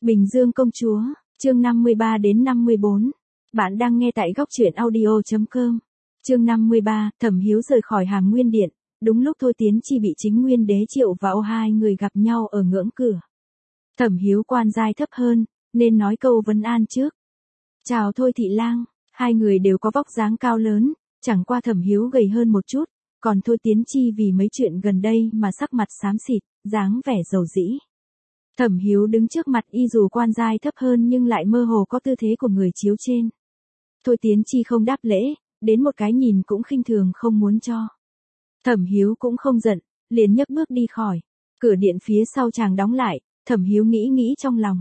Bình Dương công chúa, chương 53 đến 54. Bạn đang nghe tại góc truyện audio.com. Chương 53, Thẩm Hiếu rời khỏi Hàm Nguyên Điện, đúng lúc Thôi Tiến Chi bị Chính Nguyên Đế triệu vào hai người gặp nhau ở ngưỡng cửa. Thẩm Hiếu quan giai thấp hơn, nên nói câu vấn an trước. Chào Thôi thị lang, hai người đều có vóc dáng cao lớn, chẳng qua Thẩm Hiếu gầy hơn một chút, còn Thôi Tiến Chi vì mấy chuyện gần đây mà sắc mặt xám xịt, dáng vẻ dầu dĩ. Thẩm Hiếu đứng trước mặt y dù quan giai thấp hơn nhưng lại mơ hồ có tư thế của người chiếu trên. Thôi Tiến Chi không đáp lễ, đến một cái nhìn cũng khinh thường không muốn cho. Thẩm Hiếu cũng không giận, liền nhấc bước đi khỏi. Cửa điện phía sau chàng đóng lại, Thẩm Hiếu nghĩ trong lòng.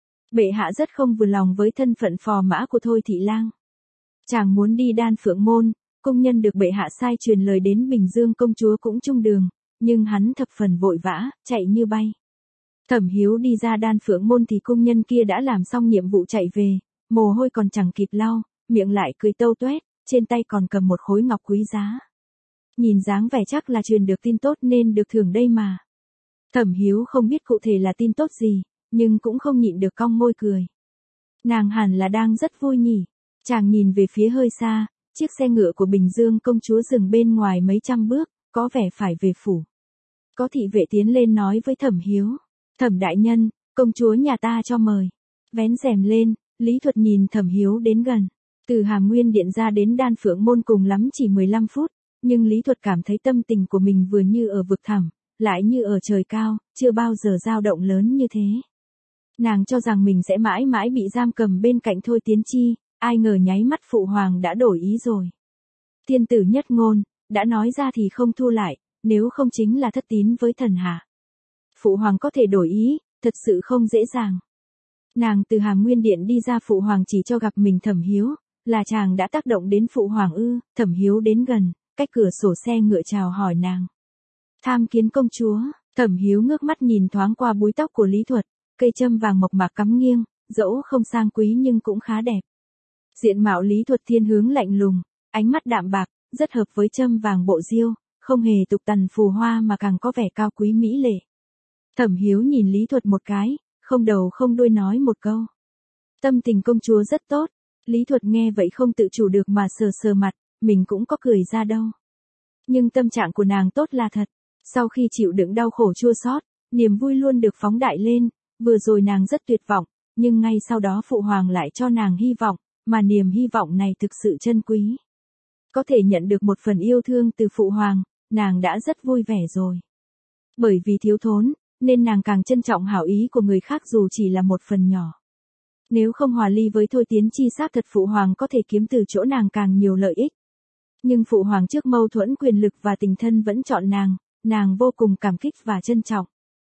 Bệ hạ rất không vừa lòng với thân phận phò mã của Thôi thị lang. Chàng muốn đi Đan Phượng Môn, cung nhân được bệ hạ sai truyền lời đến Bình Dương công chúa cũng chung đường, nhưng hắn thập phần vội vã, chạy như bay. Thẩm Hiếu đi ra Đan Phượng Môn thì cung nhân kia đã làm xong nhiệm vụ chạy về, mồ hôi còn chẳng kịp lau, miệng lại cười tâu tuét, trên tay còn cầm một khối ngọc quý giá. Nhìn dáng vẻ chắc là truyền được tin tốt nên được thưởng đây mà. Thẩm Hiếu không biết cụ thể là tin tốt gì, nhưng cũng không nhịn được cong môi cười. Nàng hẳn là đang rất vui nhỉ. Chàng nhìn về phía hơi xa, chiếc xe ngựa của Bình Dương công chúa dừng bên ngoài mấy trăm bước, có vẻ phải về phủ. Có thị vệ tiến lên nói với Thẩm Hiếu. Thẩm đại nhân, công chúa nhà ta cho mời. Vén rèm lên, Lý Thuật nhìn Thẩm Hiếu đến gần. Từ Hàm Nguyên Điện ra đến Đan Phượng Môn cùng lắm chỉ 15 phút, nhưng Lý Thuật cảm thấy tâm tình của mình vừa như ở vực thẳm, lại như ở trời cao, chưa bao giờ dao động lớn như thế. Nàng cho rằng mình sẽ mãi mãi bị giam cầm bên cạnh Thôi Tiến Chi, ai ngờ nháy mắt phụ hoàng đã đổi ý rồi. Tiên tử nhất ngôn, đã nói ra thì không thu lại, nếu không chính là thất tín với thần hạ. Phụ hoàng có thể đổi ý, thật sự không dễ dàng. Nàng từ Hàm Nguyên Điện đi ra phụ hoàng chỉ cho gặp mình Thẩm Hiếu, là chàng đã tác động đến phụ hoàng ư? Thẩm Hiếu đến gần, cách cửa sổ xe ngựa chào hỏi nàng. Tham kiến công chúa. Thẩm Hiếu ngước mắt nhìn thoáng qua búi tóc của Lý Thuật, cây châm vàng mộc mạc cắm nghiêng, dẫu không sang quý nhưng cũng khá đẹp. Diện mạo Lý Thuật thiên hướng lạnh lùng, ánh mắt đạm bạc, rất hợp với châm vàng bộ diêu, không hề tục tằn phù hoa mà càng có vẻ cao quý mỹ lệ. Thẩm Hiếu nhìn Lý Thuật một cái, không đầu không đuôi nói một câu. Tâm tình công chúa rất tốt. Lý Thuật nghe vậy không tự chủ được mà sờ mặt, mình cũng có cười ra đâu. Nhưng tâm trạng của nàng tốt là thật. Sau khi chịu đựng đau khổ chua xót, niềm vui luôn được phóng đại lên. Vừa rồi nàng rất tuyệt vọng, nhưng ngay sau đó phụ hoàng lại cho nàng hy vọng, mà niềm hy vọng này thực sự chân quý. Có thể nhận được một phần yêu thương từ phụ hoàng, nàng đã rất vui vẻ rồi. Bởi vì thiếu thốn, nên nàng càng trân trọng hảo ý của người khác dù chỉ là một phần nhỏ. Nếu không hòa ly với Thôi Tiến Chi xác thật phụ hoàng có thể kiếm từ chỗ nàng càng nhiều lợi ích. Nhưng phụ hoàng trước mâu thuẫn quyền lực và tình thân vẫn chọn nàng vô cùng cảm kích và trân trọng.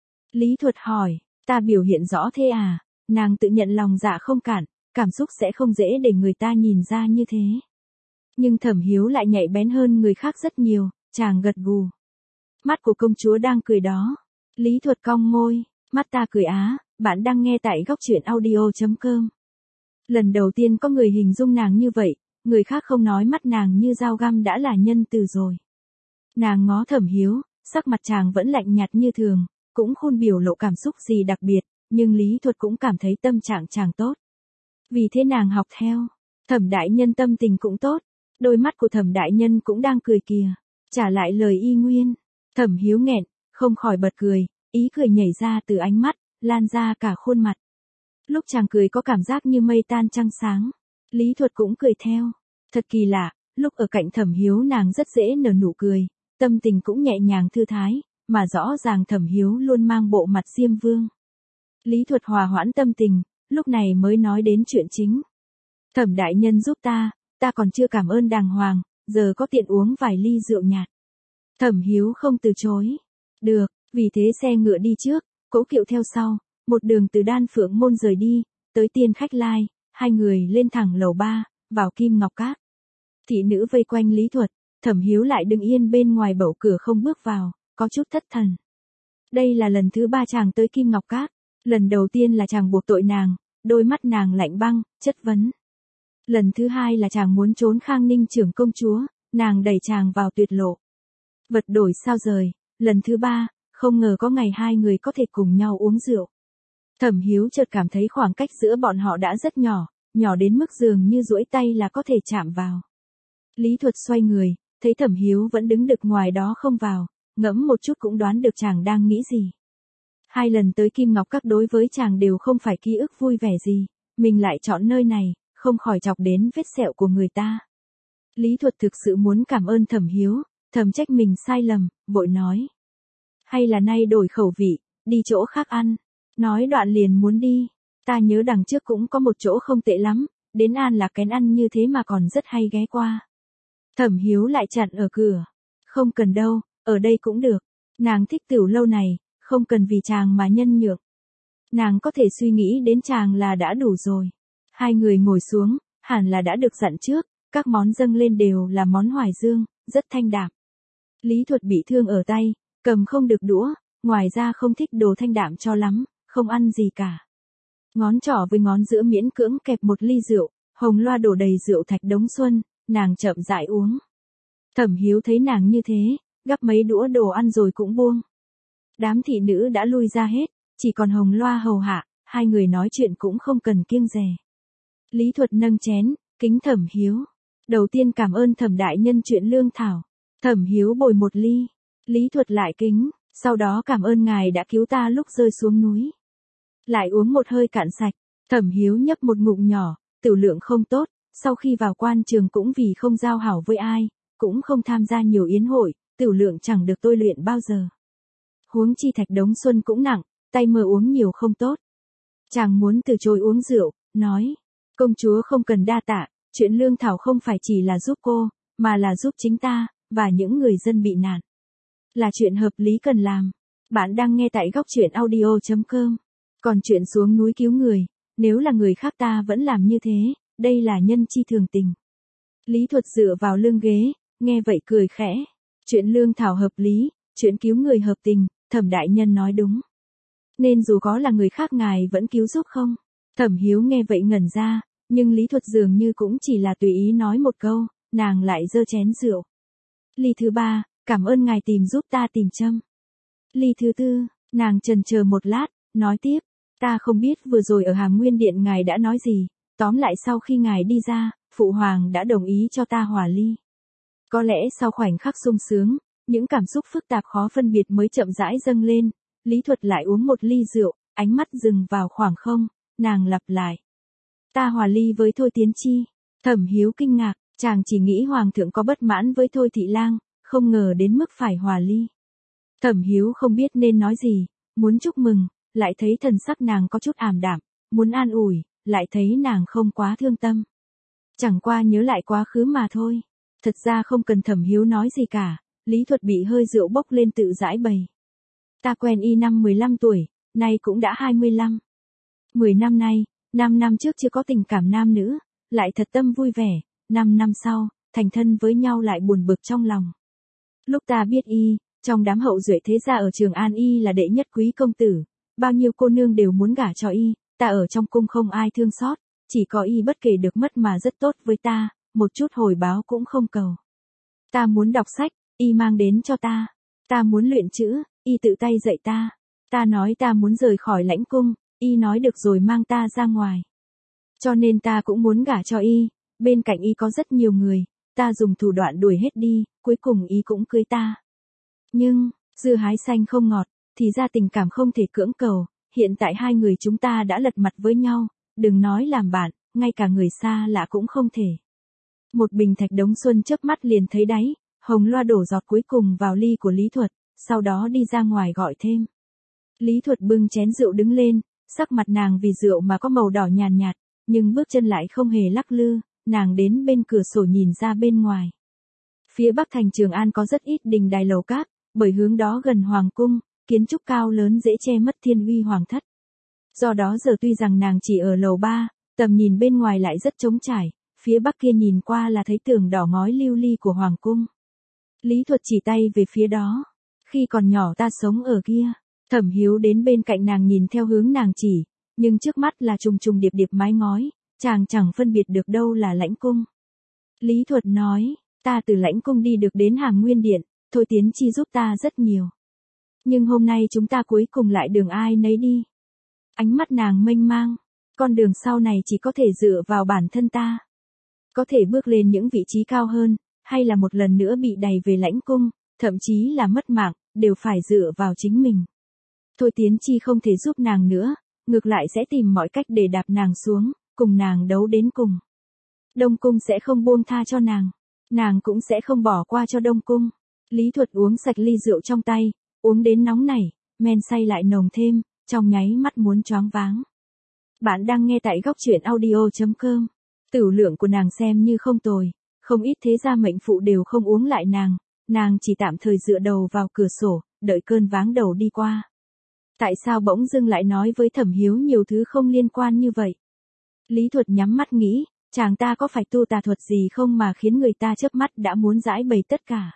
Lý Thuật hỏi, ta biểu hiện rõ thế à? Nàng tự nhận lòng dạ không cản, cảm xúc sẽ không dễ để người ta nhìn ra như thế. Nhưng Thẩm Hiếu lại nhạy bén hơn người khác rất nhiều, chàng gật gù. Mắt của công chúa đang cười đó. Lý Thuật cong môi, mắt ta cười á, bạn đang nghe tại góc truyện audio.com. Lần đầu tiên có người hình dung nàng như vậy, người khác không nói mắt nàng như dao găm đã là nhân từ rồi. Nàng ngó Thẩm Hiếu, sắc mặt chàng vẫn lạnh nhạt như thường, cũng không biểu lộ cảm xúc gì đặc biệt, nhưng Lý Thuật cũng cảm thấy tâm trạng chàng tốt. Vì thế nàng học theo. Thẩm đại nhân tâm tình cũng tốt, đôi mắt của Thẩm đại nhân cũng đang cười kìa, trả lại lời y nguyên. Thẩm Hiếu nghẹn, không khỏi bật cười, ý cười nhảy ra từ ánh mắt, lan ra cả khuôn mặt. Lúc chàng cười có cảm giác như mây tan trăng sáng. Lý Thuật cũng cười theo. Thật kỳ lạ, lúc ở cạnh Thẩm Hiếu nàng rất dễ nở nụ cười, tâm tình cũng nhẹ nhàng thư thái, mà rõ ràng Thẩm Hiếu luôn mang bộ mặt Diêm Vương. Lý Thuật hòa hoãn tâm tình, lúc này mới nói đến chuyện chính. Thẩm đại nhân giúp ta còn chưa cảm ơn đàng hoàng, giờ có tiện uống vài ly rượu nhạt. Thẩm Hiếu không từ chối. Được, vì thế xe ngựa đi trước, Cỗ Kiệu theo sau, một đường từ Đan Phượng Môn rời đi, tới Tiên Khách Lai, hai người lên thẳng lầu 3, vào Kim Ngọc Các. Thị nữ vây quanh Lý Thuật, Thẩm Hiếu lại đứng yên bên ngoài bẩu cửa không bước vào, có chút thất thần. Đây là lần thứ 3 chàng tới Kim Ngọc Các, lần đầu tiên là chàng buộc tội nàng, đôi mắt nàng lạnh băng, chất vấn. Lần thứ 2 là chàng muốn trốn Khang Ninh trưởng công chúa, nàng đẩy chàng vào tuyệt lộ. Vật đổi sao rời, lần thứ 3, không ngờ có ngày hai người có thể cùng nhau uống rượu. Thẩm Hiếu chợt cảm thấy khoảng cách giữa bọn họ đã rất nhỏ, nhỏ đến mức dường như duỗi tay là có thể chạm vào. Lý Thuật xoay người, thấy Thẩm Hiếu vẫn đứng đực ngoài đó không vào, ngẫm một chút cũng đoán được chàng đang nghĩ gì. 2 lần tới Kim Ngọc Các đối với chàng đều không phải ký ức vui vẻ gì, mình lại chọn nơi này, không khỏi chọc đến vết sẹo của người ta. Lý Thuật thực sự muốn cảm ơn Thẩm Hiếu, thầm trách mình sai lầm, vội nói. Hay là nay đổi khẩu vị, đi chỗ khác ăn. Nói đoạn liền muốn đi. Ta nhớ đằng trước cũng có một chỗ không tệ lắm, đến An là kén ăn như thế mà còn rất hay ghé qua. Thẩm Hiếu lại chặn ở cửa. Không cần đâu, ở đây cũng được. Nàng thích tiểu lâu này, không cần vì chàng mà nhân nhượng. Nàng có thể suy nghĩ đến chàng là đã đủ rồi. 2 người ngồi xuống, hẳn là đã được dặn trước, các món dâng lên đều là món hoài dương, rất thanh đạm. Lý Thuật bị thương ở tay, cầm không được đũa, ngoài ra không thích đồ thanh đạm cho lắm, không ăn gì cả. Ngón trỏ với ngón giữa miễn cưỡng kẹp một ly rượu, hồng loa đổ đầy rượu Thạch Đống Xuân, nàng chậm rãi uống. Thẩm Hiếu thấy nàng như thế, gắp mấy đũa đồ ăn rồi cũng buông. Đám thị nữ đã lui ra hết, chỉ còn hồng loa hầu hạ, 2 người nói chuyện cũng không cần kiêng dè. Lý Thuật nâng chén, kính Thẩm Hiếu. Đầu tiên cảm ơn Thẩm đại nhân chuyện lương thảo. Thẩm Hiếu bồi một ly. Lý Thuật lại kính, sau đó cảm ơn ngài đã cứu ta lúc rơi xuống núi. Lại uống một hơi cạn sạch, Thẩm Hiếu nhấp một ngụm nhỏ, tiểu lượng không tốt, sau khi vào quan trường cũng vì không giao hảo với ai, cũng không tham gia nhiều yến hội, tiểu lượng chẳng được tôi luyện bao giờ. Huống chi Thạch Đống Xuân cũng nặng, tay mơ uống nhiều không tốt. Chàng muốn từ chối uống rượu, nói, công chúa không cần đa tạ, chuyện lương thảo không phải chỉ là giúp cô, mà là giúp chính ta, và những người dân bị nạn. Là chuyện hợp lý cần làm. Bạn đang nghe tại góc truyện audio.com. Còn chuyện xuống núi cứu người, nếu là người khác ta vẫn làm như thế, đây là nhân chi thường tình. Lý Thuật dựa vào lưng ghế, nghe vậy cười khẽ. Chuyện lương thảo hợp lý, chuyện cứu người hợp tình, Thẩm đại nhân nói đúng. Nên dù có là người khác ngài vẫn cứu giúp không? Thẩm Hiếu nghe vậy ngẩn ra, nhưng Lý Thuật dường như cũng chỉ là tùy ý nói một câu, nàng lại giơ chén rượu. Ly thứ 3, cảm ơn ngài tìm giúp ta tìm châm. Ly thứ 4, nàng chần chờ một lát, nói tiếp, ta không biết vừa rồi ở Hàm Nguyên Điện ngài đã nói gì, tóm lại sau khi ngài đi ra, Phụ Hoàng đã đồng ý cho ta hòa ly. Có lẽ sau khoảnh khắc sung sướng, những cảm xúc phức tạp khó phân biệt mới chậm rãi dâng lên, Lý Thuật lại uống một ly rượu, ánh mắt dừng vào khoảng không, nàng lặp lại. Ta hòa ly với Thôi Tiến Chi. Thẩm Hiếu kinh ngạc, chàng chỉ nghĩ Hoàng thượng có bất mãn với Thôi Thị Lang, không ngờ đến mức phải hòa ly. Thẩm Hiếu không biết nên nói gì, muốn chúc mừng, lại thấy thần sắc nàng có chút ảm đạm, muốn an ủi, lại thấy nàng không quá thương tâm. Chẳng qua nhớ lại quá khứ mà thôi. Thật ra không cần Thẩm Hiếu nói gì cả, Lý Thuật bị hơi rượu bốc lên tự giải bày. Ta quen y năm 15 tuổi, nay cũng đã 25. 10 năm nay, 5 năm trước chưa có tình cảm nam nữ, lại thật tâm vui vẻ, 5 năm sau, thành thân với nhau lại buồn bực trong lòng. Lúc ta biết y, trong đám hậu duệ thế gia ở Trường An y là đệ nhất quý công tử, bao nhiêu cô nương đều muốn gả cho y, ta ở trong cung không ai thương xót, chỉ có y bất kể được mất mà rất tốt với ta, một chút hồi báo cũng không cầu. Ta muốn đọc sách, y mang đến cho ta. Ta muốn luyện chữ, y tự tay dạy ta. Ta nói ta muốn rời khỏi lãnh cung, y nói được rồi mang ta ra ngoài. Cho nên ta cũng muốn gả cho y, bên cạnh y có rất nhiều người, ta dùng thủ đoạn đuổi hết đi, cuối cùng y cũng cưới ta. Nhưng, dưa hái xanh không ngọt, thì ra tình cảm không thể cưỡng cầu, hiện tại 2 người chúng ta đã lật mặt với nhau, đừng nói làm bạn, ngay cả người xa lạ cũng không thể. Một bình Thạch Đống Xuân chớp mắt liền thấy đáy, hồng loa đổ giọt cuối cùng vào ly của Lý Thuật, sau đó đi ra ngoài gọi thêm. Lý Thuật bưng chén rượu đứng lên, sắc mặt nàng vì rượu mà có màu đỏ nhàn nhạt, nhưng bước chân lại không hề lắc lư, nàng đến bên cửa sổ nhìn ra bên ngoài. Phía bắc thành Trường An có rất ít đình đài lầu cát, bởi hướng đó gần hoàng cung, kiến trúc cao lớn dễ che mất thiên uy hoàng thất. Do đó giờ tuy rằng nàng chỉ ở lầu 3, tầm nhìn bên ngoài lại rất trống trải, phía bắc kia nhìn qua là thấy tường đỏ ngói lưu ly của hoàng cung. Lý Thuật chỉ tay về phía đó. Khi còn nhỏ ta sống ở kia. Thẩm Hiếu đến bên cạnh nàng nhìn theo hướng nàng chỉ, nhưng trước mắt là trùng trùng điệp điệp mái ngói, chàng chẳng phân biệt được đâu là lãnh cung. Lý Thuật nói, ta từ lãnh cung đi được đến Hàm Nguyên Điện, Thôi Tiến Chi giúp ta rất nhiều. Nhưng hôm nay chúng ta cuối cùng lại đường ai nấy đi. Ánh mắt nàng mênh mang. Con đường sau này chỉ có thể dựa vào bản thân ta. Có thể bước lên những vị trí cao hơn, hay là một lần nữa bị đày về lãnh cung, thậm chí là mất mạng, đều phải dựa vào chính mình. Thôi Tiến Chi không thể giúp nàng nữa, ngược lại sẽ tìm mọi cách để đạp nàng xuống, cùng nàng đấu đến cùng. Đông Cung sẽ không buông tha cho nàng cũng sẽ không bỏ qua cho Đông Cung. Lý Thuật uống sạch ly rượu trong tay, uống đến nóng nảy, men say lại nồng thêm, trong nháy mắt muốn choáng váng. Bạn đang nghe tại góc truyện audio.com. Tửu lượng của nàng xem như không tồi, không ít thế gia mệnh phụ đều không uống lại nàng chỉ tạm thời dựa đầu vào cửa sổ, đợi cơn váng đầu đi qua. Tại sao bỗng dưng lại nói với Thẩm Hiếu nhiều thứ không liên quan như vậy? Lý Thuật nhắm mắt nghĩ, chàng ta có phải tu tà thuật gì không mà khiến người ta chớp mắt đã muốn giải bày tất cả.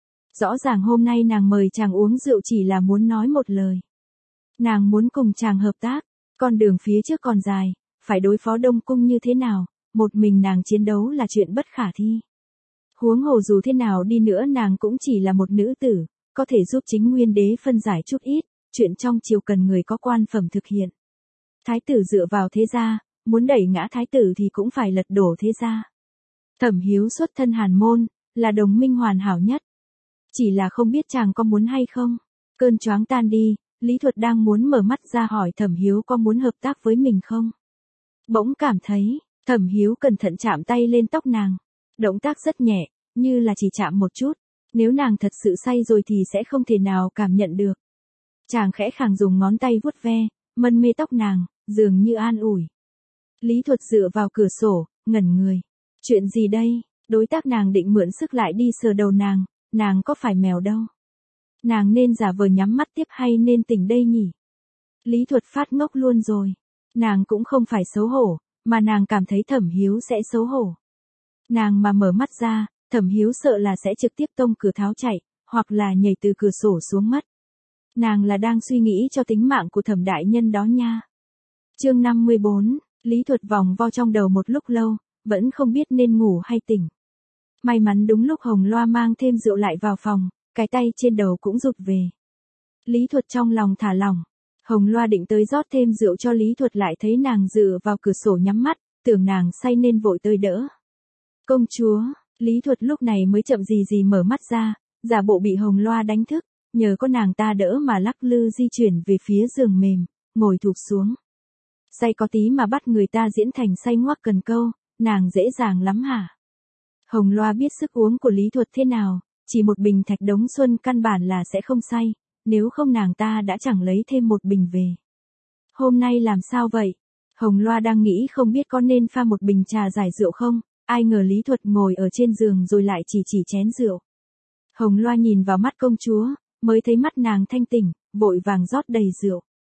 Rõ ràng hôm nay nàng mời chàng uống rượu chỉ là muốn nói một lời. Nàng muốn cùng chàng hợp tác, con đường phía trước còn dài, phải đối phó Đông Cung như thế nào, một mình nàng chiến đấu là chuyện bất khả thi. Huống hồ dù thế nào đi nữa nàng cũng chỉ là một nữ tử, có thể giúp chính nguyên đế phân giải chút ít, chuyện trong triều cần người có quan phẩm thực hiện. Thái tử dựa vào thế gia, muốn đẩy ngã thái tử thì cũng phải lật đổ thế gia. Thẩm Hiếu xuất thân hàn môn, là đồng minh hoàn hảo nhất. Chỉ là không biết chàng có muốn hay không. Cơn choáng tan đi, Lý Thuật đang muốn mở mắt ra hỏi Thẩm Hiếu có muốn hợp tác với mình không. Bỗng cảm thấy, Thẩm Hiếu cẩn thận chạm tay lên tóc nàng. Động tác rất nhẹ, như là chỉ chạm một chút. Nếu nàng thật sự say rồi thì sẽ không thể nào cảm nhận được. Chàng khẽ khàng dùng ngón tay vuốt ve, mân mê tóc nàng, dường như an ủi. Lý Thuật dựa vào cửa sổ, ngẩn người. Chuyện gì đây? Đối tác nàng định mượn sức lại đi sờ đầu nàng có phải mèo đâu. Nàng nên giả vờ nhắm mắt tiếp hay nên tỉnh đây nhỉ? Lý Thuật phát ngốc luôn rồi. Nàng cũng không phải xấu hổ, mà nàng cảm thấy Thẩm Hiếu sẽ xấu hổ. Nàng mà mở mắt ra, Thẩm Hiếu sợ là sẽ trực tiếp tông cửa tháo chạy, hoặc là nhảy từ cửa sổ xuống mất. Nàng là đang suy nghĩ cho tính mạng của Thẩm đại nhân đó nha. Chương 54, Lý Thuật vòng vo trong đầu một lúc lâu, vẫn không biết nên ngủ hay tỉnh. May mắn đúng lúc Hồng Loa mang thêm rượu lại vào phòng, cái tay trên đầu cũng rụt về. Lý Thuật trong lòng thả lỏng. Hồng Loa định tới rót thêm rượu cho Lý Thuật lại thấy nàng dựa vào cửa sổ nhắm mắt, tưởng nàng say nên vội tới đỡ. Công chúa, Lý Thuật lúc này mới chậm gì mở mắt ra, giả bộ bị Hồng Loa đánh thức, nhờ có nàng ta đỡ mà lắc lư di chuyển về phía giường mềm, ngồi thụp xuống. Say có tí mà bắt người ta diễn thành say ngoác cần câu, nàng dễ dàng lắm hả? Hồng Loa biết sức uống của Lý Thuật thế nào, chỉ một bình Thạch Đống Xuân căn bản là sẽ không say, nếu không nàng ta đã chẳng lấy thêm một bình về. Hôm nay làm sao vậy? Hồng Loa đang nghĩ không biết có nên pha một bình trà giải rượu không, ai ngờ Lý Thuật ngồi ở trên giường rồi lại chỉ chén rượu. Hồng Loa nhìn vào mắt công chúa, mới thấy mắt nàng thanh tỉnh, vội vàng rót đầy rượu.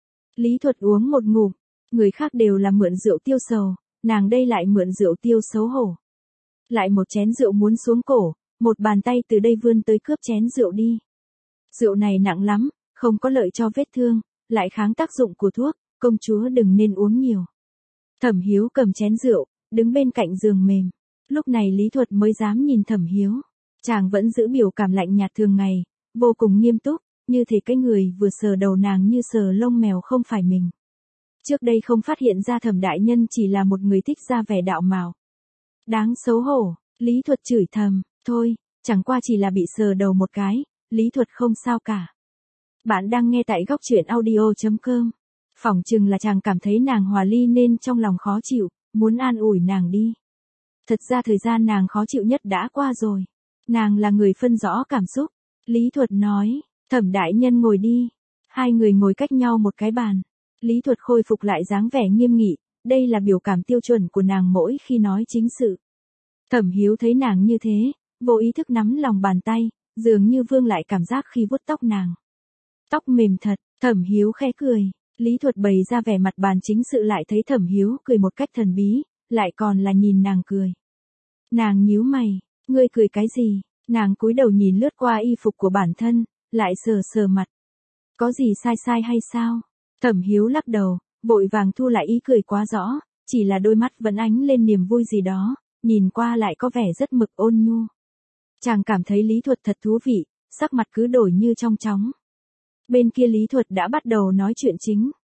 Lý Thuật uống một ngụm, người khác đều là mượn rượu tiêu sầu, nàng đây lại mượn rượu tiêu xấu hổ. Lại một chén rượu muốn xuống cổ, một bàn tay từ đây vươn tới cướp chén rượu đi. Rượu này nặng lắm, không có lợi cho vết thương, lại kháng tác dụng của thuốc, công chúa đừng nên uống nhiều. Thẩm Hiếu cầm chén rượu, đứng bên cạnh giường mềm. Lúc này Lý Thuật mới dám nhìn Thẩm Hiếu. Chàng vẫn giữ biểu cảm lạnh nhạt thường ngày, vô cùng nghiêm túc, như thể cái người vừa sờ đầu nàng như sờ lông mèo không phải mình. Trước đây không phát hiện ra Thẩm đại nhân chỉ là một người thích ra vẻ đạo mạo. Đáng xấu hổ, Lý Thuật chửi thầm, thôi, chẳng qua chỉ là bị sờ đầu một cái, Lý Thuật không sao cả. Bạn đang nghe tại góc truyện audio.com. Phỏng chừng là chàng cảm thấy nàng hòa ly nên trong lòng khó chịu, muốn an ủi nàng đi. Thật ra thời gian nàng khó chịu nhất đã qua rồi. Nàng là người phân rõ cảm xúc. Lý Thuật nói, Thẩm đại nhân ngồi đi. Hai người ngồi cách nhau một cái bàn. Lý Thuật khôi phục lại dáng vẻ nghiêm nghị, đây là biểu cảm tiêu chuẩn của nàng mỗi khi nói chính sự. Thẩm Hiếu thấy nàng như thế, vô ý thức nắm lòng bàn tay, dường như vương lại cảm giác khi vuốt tóc nàng. Tóc mềm thật, Thẩm Hiếu khẽ cười. Lý Thuật bày ra vẻ mặt bàn chính sự lại thấy Thẩm Hiếu cười một cách thần bí, lại còn là nhìn nàng cười. Nàng nhíu mày, ngươi cười cái gì? Nàng cúi đầu nhìn lướt qua y phục của bản thân, lại sờ mặt. Có gì sai hay sao? Thẩm Hiếu lắc đầu, vội vàng thu lại ý cười quá rõ, chỉ là đôi mắt vẫn ánh lên niềm vui gì đó, nhìn qua lại có vẻ rất mực ôn nhu. Chàng cảm thấy Lý Thuật thật thú vị, sắc mặt cứ đổi như trong chóng. Bên kia Lý Thuật đã bắt đầu nói chuyện chính.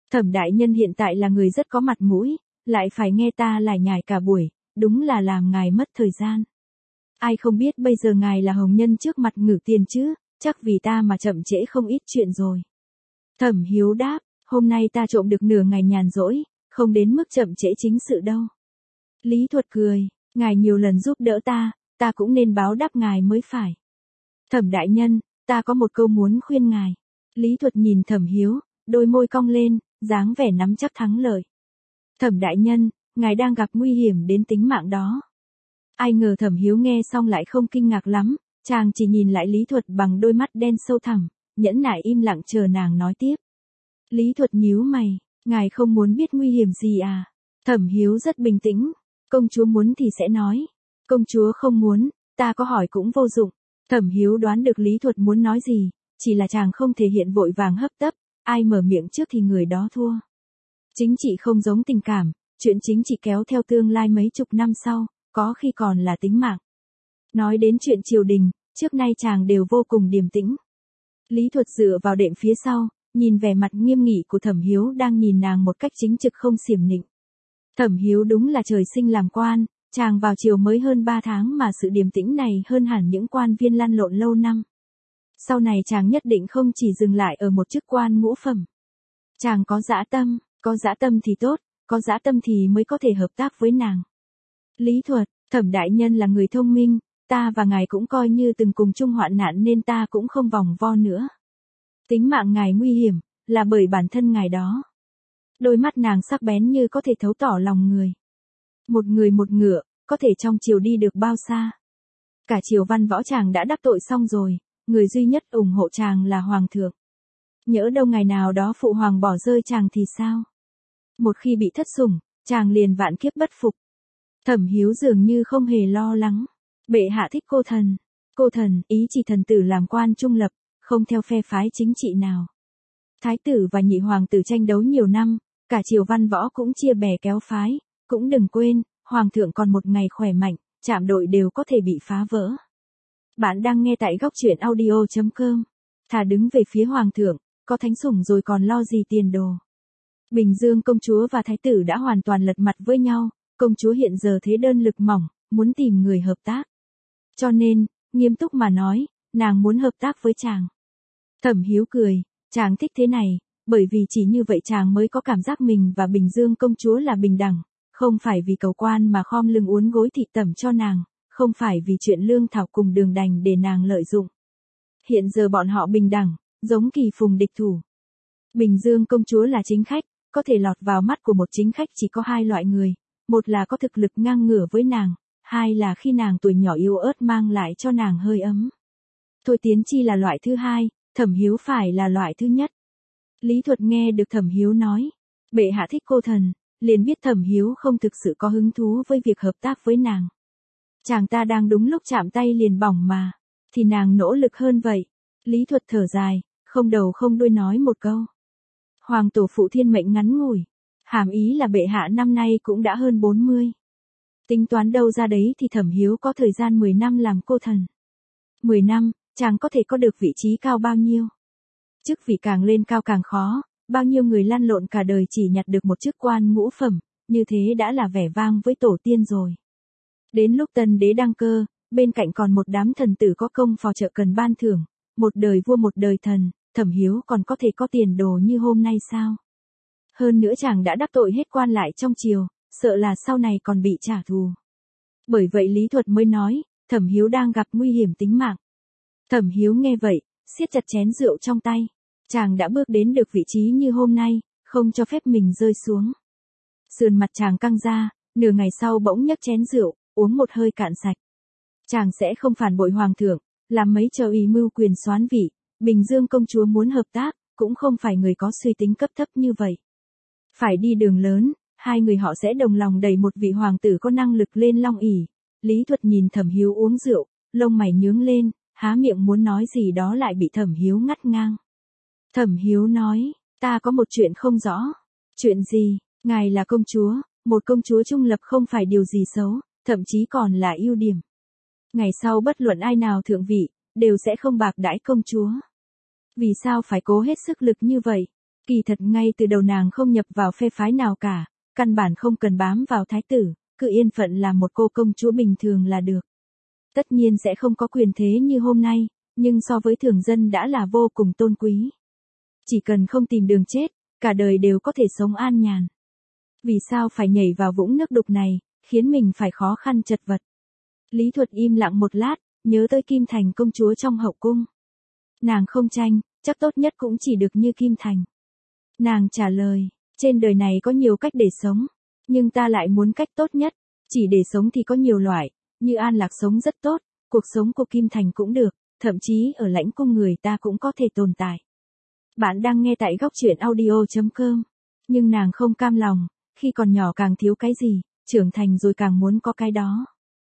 Thẩm đại nhân hiện tại là người rất có mặt mũi, lại phải nghe ta lải nhải cả buổi, đúng là làm ngài mất thời gian. Ai không biết bây giờ ngài là hồng nhân trước mặt Ngự Tiền chứ, chắc vì ta mà chậm trễ không ít chuyện rồi. Thẩm Hiếu đáp, hôm nay ta trộm được nửa ngày nhàn rỗi, không đến mức chậm trễ chính sự đâu. Lý Thuật cười, ngài nhiều lần giúp đỡ ta cũng nên báo đáp ngài mới phải. Thẩm đại nhân, ta có một câu muốn khuyên ngài. Lý Thuật nhìn Thẩm Hiếu, đôi môi cong lên, dáng vẻ nắm chắc thắng lợi. Thẩm đại nhân, ngài đang gặp nguy hiểm đến tính mạng đó. Ai ngờ Thẩm Hiếu nghe xong lại không kinh ngạc lắm, chàng chỉ nhìn lại Lý Thuật bằng đôi mắt đen sâu thẳm, nhẫn nại im lặng chờ nàng nói tiếp. Lý Thuật nhíu mày, ngài không muốn biết nguy hiểm gì à? Thẩm Hiếu rất bình tĩnh, công chúa muốn thì sẽ nói. Công chúa không muốn, ta có hỏi cũng vô dụng. Thẩm Hiếu đoán được Lý Thuật muốn nói gì, chỉ là chàng không thể hiện vội vàng hấp tấp, ai mở miệng trước thì người đó thua. Chính trị không giống tình cảm, chuyện chính trị kéo theo tương lai mấy chục năm sau, có khi còn là tính mạng. Nói đến chuyện triều đình, trước nay chàng đều vô cùng điềm tĩnh. Lý Thuật dựa vào đệm phía sau, nhìn vẻ mặt nghiêm nghị của Thẩm Hiếu đang nhìn nàng một cách chính trực không xiểm nịnh. Thẩm Hiếu đúng là trời sinh làm quan, chàng vào triều mới hơn 3 tháng mà sự điềm tĩnh này hơn hẳn những quan viên lăn lộn lâu năm. Sau này chàng nhất định không chỉ dừng lại ở một chức quan ngũ phẩm. Chàng có dã tâm thì tốt, có dã tâm thì mới có thể hợp tác với nàng. Lý Thuật, Thẩm đại nhân là người thông minh, ta và ngài cũng coi như từng cùng chung hoạn nạn nên ta cũng không vòng vo nữa. Tính mạng ngài nguy hiểm, là bởi bản thân ngài đó. Đôi mắt nàng sắc bén như có thể thấu tỏ lòng người. Một người một ngựa, có thể trong triều đi được bao xa. Cả triều văn võ chàng đã đắc tội xong rồi, người duy nhất ủng hộ chàng là hoàng thượng. Nhỡ đâu ngày nào đó phụ hoàng bỏ rơi chàng thì sao? Một khi bị thất sủng, chàng liền vạn kiếp bất phục. Thẩm Hiếu dường như không hề lo lắng. Bệ hạ thích cô thần. Cô thần, ý chỉ thần tử làm quan trung lập, không theo phe phái chính trị nào. Thái tử và nhị hoàng tử tranh đấu nhiều năm, cả triều văn võ cũng chia bè kéo phái, cũng đừng quên, hoàng thượng còn một ngày khỏe mạnh, chạm đội đều có thể bị phá vỡ. Bạn đang nghe tại góc truyện audio.com. Thà đứng về phía hoàng thượng, có thánh sủng rồi còn lo gì tiền đồ. Bình Dương công chúa và thái tử đã hoàn toàn lật mặt với nhau, công chúa hiện giờ thế đơn lực mỏng, muốn tìm người hợp tác. Cho nên, nghiêm túc mà nói, nàng muốn hợp tác với chàng. Thẩm Hiếu cười, chàng thích thế này, bởi vì chỉ như vậy chàng mới có cảm giác mình và Bình Dương công chúa là bình đẳng, không phải vì cầu quan mà khom lưng uốn gối thị tẩm cho nàng, không phải vì chuyện lương thảo cùng đường đành để nàng lợi dụng. Hiện giờ bọn họ bình đẳng, giống kỳ phùng địch thủ. Bình Dương công chúa là chính khách, có thể lọt vào mắt của một chính khách chỉ có hai loại người, một là có thực lực ngang ngửa với nàng, hai là khi nàng tuổi nhỏ yếu ớt mang lại cho nàng hơi ấm. Thôi Tiến Chi là loại thứ hai, Thẩm Hiếu phải là loại thứ nhất. Lý Thuật nghe được Thẩm Hiếu nói, bệ hạ thích cô thần, liền biết Thẩm Hiếu không thực sự có hứng thú với việc hợp tác với nàng. Chàng ta đang đúng lúc chạm tay liền bỏng mà, thì nàng nỗ lực hơn vậy. Lý Thuật thở dài, không đầu không đuôi nói một câu. Hoàng tổ phụ thiên mệnh ngắn ngủi, hàm ý là bệ hạ năm nay cũng đã hơn 40. Tính toán đâu ra đấy thì Thẩm Hiếu có thời gian 10 năm làm cô thần. 10 năm, chàng có thể có được vị trí cao bao nhiêu? Chức vị càng lên cao càng khó, bao nhiêu người lăn lộn cả đời chỉ nhặt được một chức quan ngũ phẩm, như thế đã là vẻ vang với tổ tiên rồi. Đến lúc tân đế đăng cơ, bên cạnh còn một đám thần tử có công phò trợ cần ban thưởng, một đời vua một đời thần, Thẩm Hiếu còn có thể có tiền đồ như hôm nay sao? Hơn nữa chàng đã đắc tội hết quan lại trong triều, sợ là sau này còn bị trả thù. Bởi vậy Lý Thuật mới nói, Thẩm Hiếu đang gặp nguy hiểm tính mạng. Thẩm Hiếu nghe vậy, siết chặt chén rượu trong tay. Chàng đã bước đến được vị trí như hôm nay, không cho phép mình rơi xuống. Sườn mặt chàng căng ra, nửa ngày sau bỗng nhấc chén rượu, uống một hơi cạn sạch. Chàng sẽ không phản bội hoàng thượng, làm mấy trò ý mưu quyền soán vị, Bình Dương công chúa muốn hợp tác, cũng không phải người có suy tính cấp thấp như vậy. Phải đi đường lớn, hai người họ sẽ đồng lòng đẩy một vị hoàng tử có năng lực lên long ỷ. Lý Thuật nhìn Thẩm Hiếu uống rượu, lông mày nhướng lên, há miệng muốn nói gì đó lại bị Thẩm Hiếu ngắt ngang. Thẩm Hiếu nói, ta có một chuyện không rõ. Chuyện gì? Ngài là công chúa, một công chúa trung lập không phải điều gì xấu, thậm chí còn là ưu điểm. Ngày sau bất luận ai nào thượng vị, đều sẽ không bạc đãi công chúa. Vì sao phải cố hết sức lực như vậy? Kỳ thật ngay từ đầu nàng không nhập vào phe phái nào cả, căn bản không cần bám vào thái tử, cứ yên phận là một cô công chúa bình thường là được. Tất nhiên sẽ không có quyền thế như hôm nay, nhưng so với thường dân đã là vô cùng tôn quý. Chỉ cần không tìm đường chết, cả đời đều có thể sống an nhàn. Vì sao phải nhảy vào vũng nước đục này, khiến mình phải khó khăn chật vật. Lý Thuật im lặng một lát, nhớ tới Kim Thành công chúa trong hậu cung. Nàng không tranh, chắc tốt nhất cũng chỉ được như Kim Thành. Nàng trả lời, trên đời này có nhiều cách để sống, nhưng ta lại muốn cách tốt nhất. Chỉ để sống thì có nhiều loại, như An Lạc sống rất tốt, cuộc sống của Kim Thành cũng được, thậm chí ở lãnh cung người ta cũng có thể tồn tại. Bạn đang nghe tại góc truyện audio.com. Nhưng nàng không cam lòng, khi còn nhỏ càng thiếu cái gì, trưởng thành rồi càng muốn có cái đó.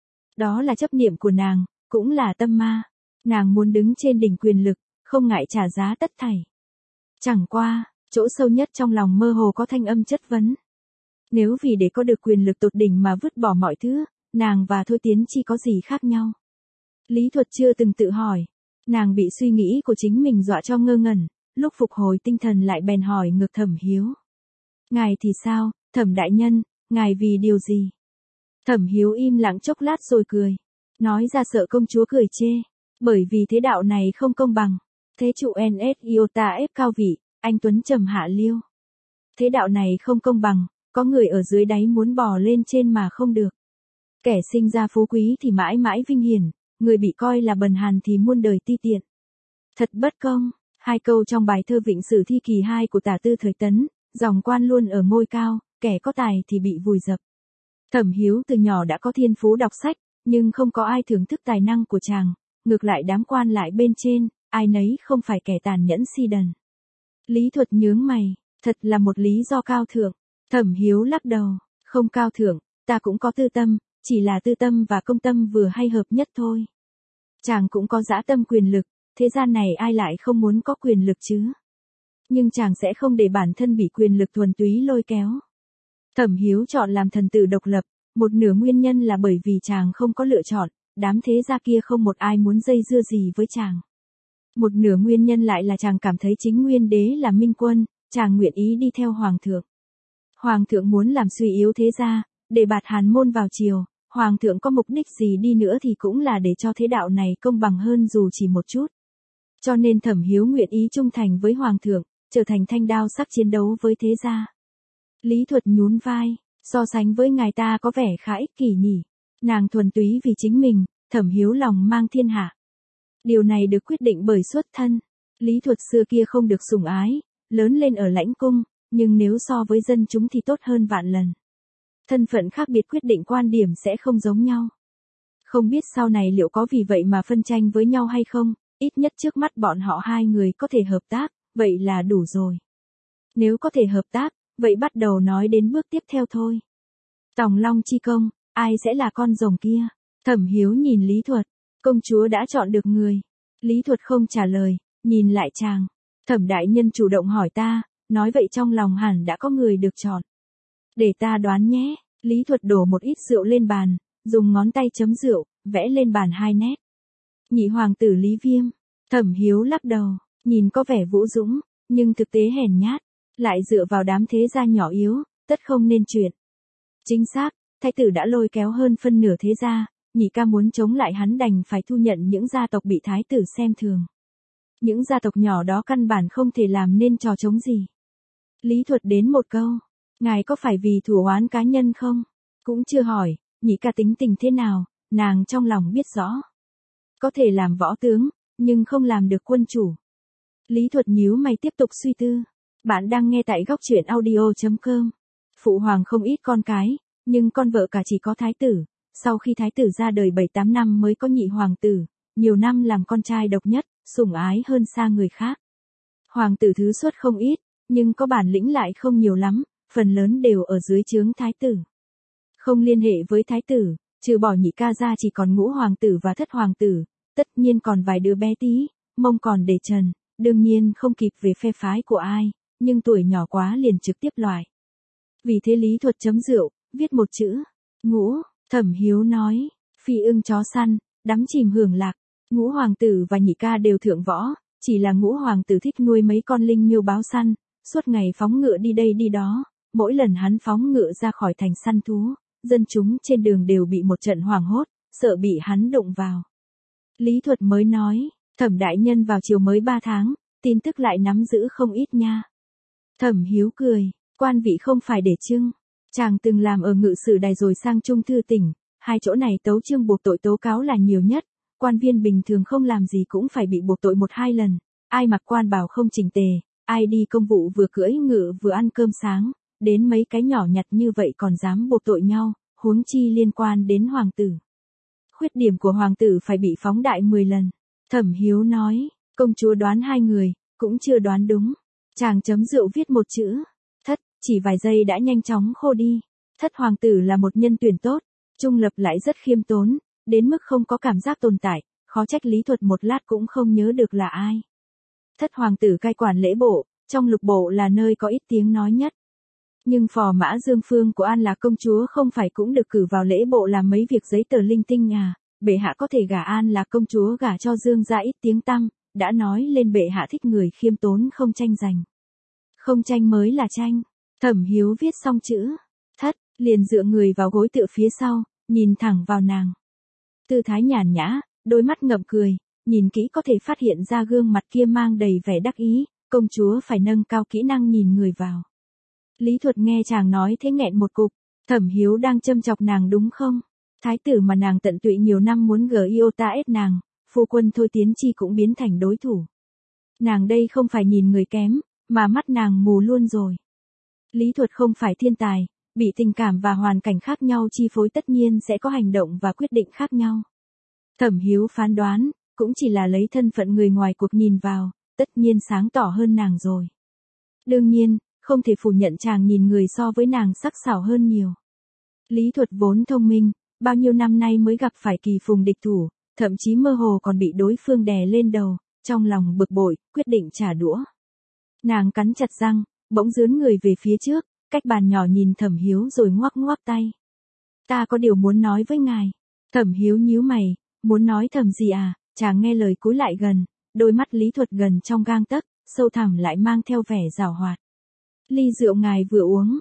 Đó là chấp niệm của nàng, cũng là tâm ma. Nàng muốn đứng trên đỉnh quyền lực, không ngại trả giá tất thảy. Chẳng qua, chỗ sâu nhất trong lòng mơ hồ có thanh âm chất vấn. Nếu vì để có được quyền lực tột đỉnh mà vứt bỏ mọi thứ, nàng và Thôi Tiến Chi có gì khác nhau? Lý Thuật chưa từng tự hỏi. Nàng bị suy nghĩ của chính mình dọa cho ngơ ngẩn, lúc phục hồi tinh thần lại bèn hỏi ngược Thẩm Hiếu. Ngài thì sao, Thẩm đại nhân, ngài vì điều gì? Thẩm Hiếu im lặng chốc lát rồi cười. Nói ra sợ công chúa cười chê. Bởi vì thế đạo này không công bằng. Thế trụ NS Iota ép cao vị, anh Tuấn trầm hạ liêu. Thế đạo này không công bằng, có người ở dưới đáy muốn bò lên trên mà không được. Kẻ sinh ra phú quý thì mãi mãi vinh hiển, người bị coi là bần hàn thì muôn đời ti tiện. Thật bất công, hai câu trong bài thơ Vịnh Sử Thi kỳ 2 của Tả Tư thời Tấn, dòng quan luôn ở ngôi cao, kẻ có tài thì bị vùi dập. Thẩm Hiếu từ nhỏ đã có thiên phú đọc sách, nhưng không có ai thưởng thức tài năng của chàng, ngược lại đám quan lại bên trên, ai nấy không phải kẻ tàn nhẫn si đần. Lý Thuật nhướng mày, thật là một lý do cao thượng. Thẩm Hiếu lắc đầu, không cao thượng, ta cũng có tư tâm, chỉ là tư tâm và công tâm vừa hay hợp nhất thôi. Chàng cũng có dã tâm quyền lực, thế gian này ai lại không muốn có quyền lực chứ? Nhưng chàng sẽ không để bản thân bị quyền lực thuần túy lôi kéo. Thẩm Hiếu chọn làm thần tử độc lập, một nửa nguyên nhân là bởi vì chàng không có lựa chọn, đám thế gia kia không một ai muốn dây dưa gì với chàng. Một nửa nguyên nhân lại là chàng cảm thấy chính nguyên đế là minh quân, chàng nguyện ý đi theo hoàng thượng. Hoàng thượng muốn làm suy yếu thế gia, để bạt Hàn môn vào triều, hoàng thượng có mục đích gì đi nữa thì cũng là để cho thế đạo này công bằng hơn dù chỉ một chút. Cho nên Thẩm Hiếu nguyện ý trung thành với hoàng thượng, trở thành thanh đao sắc chiến đấu với thế gia. Lý Thuật nhún vai, so sánh với ngài ta có vẻ khá ích kỷ nhỉ. Nàng thuần túy vì chính mình, Thẩm Hiếu lòng mang thiên hạ. Điều này được quyết định bởi xuất thân. Lý Thuật xưa kia không được sủng ái, lớn lên ở lãnh cung, nhưng nếu so với dân chúng thì tốt hơn vạn lần. Thân phận khác biệt quyết định quan điểm sẽ không giống nhau. Không biết sau này liệu có vì vậy mà phân tranh với nhau hay không, ít nhất trước mắt bọn họ hai người có thể hợp tác, vậy là đủ rồi. Nếu có thể hợp tác, vậy bắt đầu nói đến bước tiếp theo thôi. Tòng Long chi công, ai sẽ là con rồng kia? Thẩm Hiếu nhìn Lý Thuật, công chúa đã chọn được người. Lý Thuật không trả lời, nhìn lại chàng. Thẩm đại nhân chủ động hỏi ta, nói vậy trong lòng hẳn đã có người được chọn. Để ta đoán nhé. Lý Thuật đổ một ít rượu lên bàn, dùng ngón tay chấm rượu, vẽ lên bàn 2 nét. Nhị hoàng tử Lý Viêm. Thẩm Hiếu lắc đầu, nhìn có vẻ vũ dũng, nhưng thực tế hèn nhát, lại dựa vào đám thế gia nhỏ yếu, tất không nên chuyện. Chính xác, thái tử đã lôi kéo hơn phân nửa thế gia, nhị ca muốn chống lại hắn đành phải thu nhận những gia tộc bị thái tử xem thường. Những gia tộc nhỏ đó căn bản không thể làm nên trò chống gì. Lý Thuật đến một câu, ngài có phải vì thù oán cá nhân không? Cũng chưa hỏi, nhị ca tính tình thế nào, nàng trong lòng biết rõ. Có thể làm võ tướng, nhưng không làm được quân chủ. Lý Thuật nhíu mày tiếp tục suy tư. Bạn đang nghe tại góc truyện audio.com. Phụ hoàng không ít con cái, nhưng con vợ cả chỉ có thái tử. Sau khi thái tử ra đời 7-8 năm mới có nhị hoàng tử, nhiều năm làm con trai độc nhất, sủng ái hơn xa người khác. Hoàng tử thứ xuất không ít, nhưng có bản lĩnh lại không nhiều lắm, phần lớn đều ở dưới trướng thái tử. Không liên hệ với thái tử, trừ bỏ nhị ca ra chỉ còn ngũ hoàng tử và thất hoàng tử, tất nhiên còn vài đứa bé tí, mông còn để trần, đương nhiên không kịp về phe phái của ai, nhưng tuổi nhỏ quá liền trực tiếp loại. Vì thế Lý Thuật chấm rượu, viết một chữ, ngũ. Thẩm Hiếu nói, phi ưng chó săn, đắm chìm hưởng lạc. Ngũ hoàng tử và nhị ca đều thượng võ, chỉ là ngũ hoàng tử thích nuôi mấy con linh miêu báo săn, suốt ngày phóng ngựa đi đây đi đó, mỗi lần hắn phóng ngựa ra khỏi thành săn thú, dân chúng trên đường đều bị một trận hoảng hốt, sợ bị hắn đụng vào. Lý Thuật mới nói, Thẩm đại nhân vào chiều mới 3 tháng, tin tức lại nắm giữ không ít nha. Thẩm Hiếu cười, quan vị không phải để trưng. Chàng từng làm ở ngự sử đài rồi sang Trung thư tỉnh, hai chỗ này tấu chương buộc tội tố cáo là nhiều nhất, quan viên bình thường không làm gì cũng phải bị buộc tội 1-2 lần, ai mặc quan bào không chỉnh tề, ai đi công vụ vừa cưỡi ngựa vừa ăn cơm sáng, đến mấy cái nhỏ nhặt như vậy còn dám buộc tội nhau, huống chi liên quan đến hoàng tử. Khuyết điểm của hoàng tử phải bị phóng đại 10 lần. Thẩm Hiếu nói, công chúa đoán 2 người, cũng chưa đoán đúng. Chàng chấm rượu viết một chữ, Thất, chỉ vài giây đã nhanh chóng khô đi. Thất hoàng tử là một nhân tuyển tốt, trung lập lại rất khiêm tốn, đến mức không có cảm giác tồn tại, khó trách Lý Thuật một lát cũng không nhớ được là ai. Thất hoàng tử cai quản lễ bộ, trong lục bộ là nơi có ít tiếng nói nhất. Nhưng phò mã Dương Phương của An Lạc công chúa không phải cũng được cử vào lễ bộ làm mấy việc giấy tờ linh tinh à, bệ hạ có thể gả An Lạc công chúa gả cho Dương gia ít tiếng tăm, đã nói lên bệ hạ thích người khiêm tốn không tranh giành. Không tranh mới là tranh. Thẩm Hiếu viết xong chữ Thất, liền dựa người vào gối tựa phía sau, nhìn thẳng vào nàng. Tư thái nhàn nhã, đôi mắt ngậm cười, nhìn kỹ có thể phát hiện ra gương mặt kia mang đầy vẻ đắc ý, công chúa phải nâng cao kỹ năng nhìn người vào. Lý Thuật nghe chàng nói thế nghẹn một cục, Thẩm Hiếu đang châm chọc nàng đúng không? Thái tử mà nàng tận tụy nhiều năm muốn iota ép nàng, phu quân Thôi Tiến Chi cũng biến thành đối thủ. Nàng đây không phải nhìn người kém, mà mắt nàng mù luôn rồi. Lý Thuật không phải thiên tài, bị tình cảm và hoàn cảnh khác nhau chi phối tất nhiên sẽ có hành động và quyết định khác nhau. Thẩm Hiếu phán đoán, cũng chỉ là lấy thân phận người ngoài cuộc nhìn vào, tất nhiên sáng tỏ hơn nàng rồi. Đương nhiên, không thể phủ nhận chàng nhìn người so với nàng sắc sảo hơn nhiều. Lý Thuật vốn thông minh, bao nhiêu năm nay mới gặp phải kỳ phùng địch thủ, thậm chí mơ hồ còn bị đối phương đè lên đầu, trong lòng bực bội, quyết định trả đũa. Nàng cắn chặt răng, bỗng dướn người về phía trước, cách bàn nhỏ nhìn Thẩm Hiếu rồi ngoắc ngoắc tay. Ta có điều muốn nói với ngài. Thẩm Hiếu nhíu mày, muốn nói thầm gì à, chàng nghe lời cúi lại gần, đôi mắt Lý Thuật gần trong gang tấc, sâu thẳm lại mang theo vẻ giảo hoạt. Ly rượu ngài vừa uống,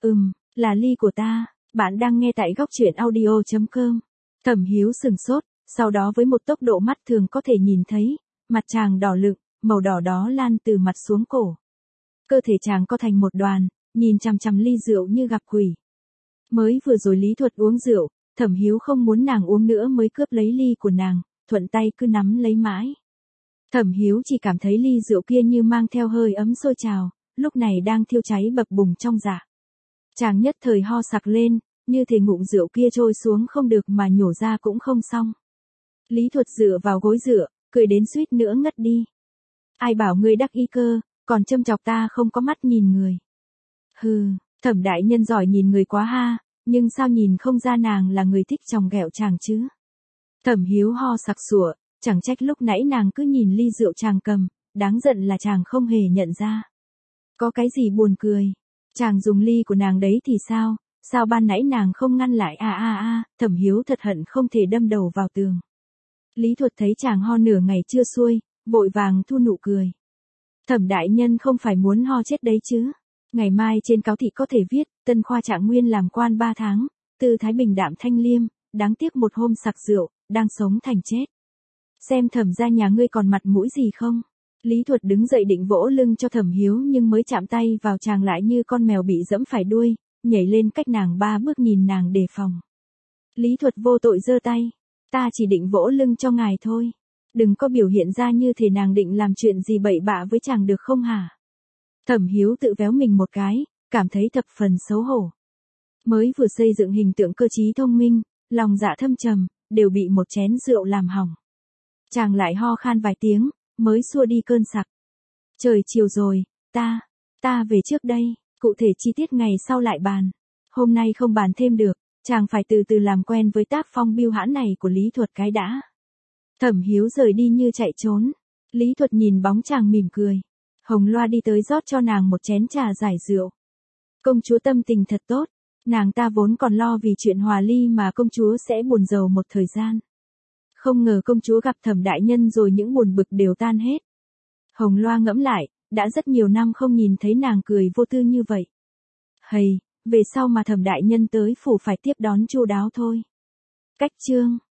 là ly của ta, bạn đang nghe tại góc truyện audio.com. Thẩm Hiếu sừng sốt, sau đó với một tốc độ mắt thường có thể nhìn thấy, mặt chàng đỏ lựng, màu đỏ đó lan từ mặt xuống cổ. Cơ thể chàng co thành một đoàn, nhìn chằm chằm ly rượu như gặp quỷ. Mới vừa rồi Lý Thuật uống rượu, Thẩm Hiếu không muốn nàng uống nữa mới cướp lấy ly của nàng, thuận tay cứ nắm lấy mãi. Thẩm Hiếu chỉ cảm thấy ly rượu kia như mang theo hơi ấm sôi trào, lúc này đang thiêu cháy bập bùng trong dạ. Chàng nhất thời ho sặc lên, như thể ngụm rượu kia trôi xuống không được mà nhổ ra cũng không xong. Lý Thuật dựa vào gối dựa, cười đến suýt nữa ngất đi. Ai bảo ngươi đắc ý cơ, còn châm chọc ta không có mắt nhìn người. Hừ, Thẩm đại nhân giỏi nhìn người quá ha, nhưng sao nhìn không ra nàng là người thích chòng ghẹo chàng chứ? Thẩm Hiếu ho sặc sủa, chẳng trách lúc nãy nàng cứ nhìn ly rượu chàng cầm, đáng giận là chàng không hề nhận ra. Có cái gì buồn cười? Chàng dùng ly của nàng đấy thì sao? Sao ban nãy nàng không ngăn lại Thẩm Hiếu thật hận không thể đâm đầu vào tường. Lý Thuật thấy chàng ho nửa ngày chưa xuôi, vội vàng thu nụ cười. Thẩm đại nhân không phải muốn ho chết đấy chứ? Ngày mai trên cáo thị có thể viết, Tân Khoa Trạng Nguyên làm quan 3 tháng, tư thái bình đạm thanh liêm, đáng tiếc một hôm sặc rượu, đang sống thành chết. Xem Thẩm gia nhà ngươi còn mặt mũi gì không? Lý Thuật đứng dậy định vỗ lưng cho Thẩm Hiếu nhưng mới chạm tay vào chàng lại như con mèo bị dẫm phải đuôi, nhảy lên cách nàng 3 bước nhìn nàng đề phòng. Lý Thuật vô tội giơ tay, ta chỉ định vỗ lưng cho ngài thôi. Đừng có biểu hiện ra như thể nàng định làm chuyện gì bậy bạ với chàng được không hả? Thẩm Hiếu tự véo mình một cái, cảm thấy thập phần xấu hổ. Mới vừa xây dựng hình tượng cơ trí thông minh, lòng dạ thâm trầm, đều bị một chén rượu làm hỏng. Chàng lại ho khan vài tiếng, mới xua đi cơn sặc. Trời chiều rồi, ta về trước đây, cụ thể chi tiết ngày sau lại bàn. Hôm nay không bàn thêm được, chàng phải từ từ làm quen với tác phong biêu hãn này của Lý Thuật cái đã. Thẩm Hiếu rời đi như chạy trốn. Lý Thuật nhìn bóng chàng mỉm cười. Hồng Loa đi tới rót cho nàng một chén trà giải rượu. Công chúa tâm tình thật tốt, nàng ta vốn còn lo vì chuyện hòa ly mà công chúa sẽ buồn rầu một thời gian. Không ngờ công chúa gặp Thẩm đại nhân rồi những buồn bực đều tan hết. Hồng Loa ngẫm lại, đã rất nhiều năm không nhìn thấy nàng cười vô tư như vậy. Hầy, về sau mà Thẩm đại nhân tới phủ phải tiếp đón chu đáo thôi. Cách chương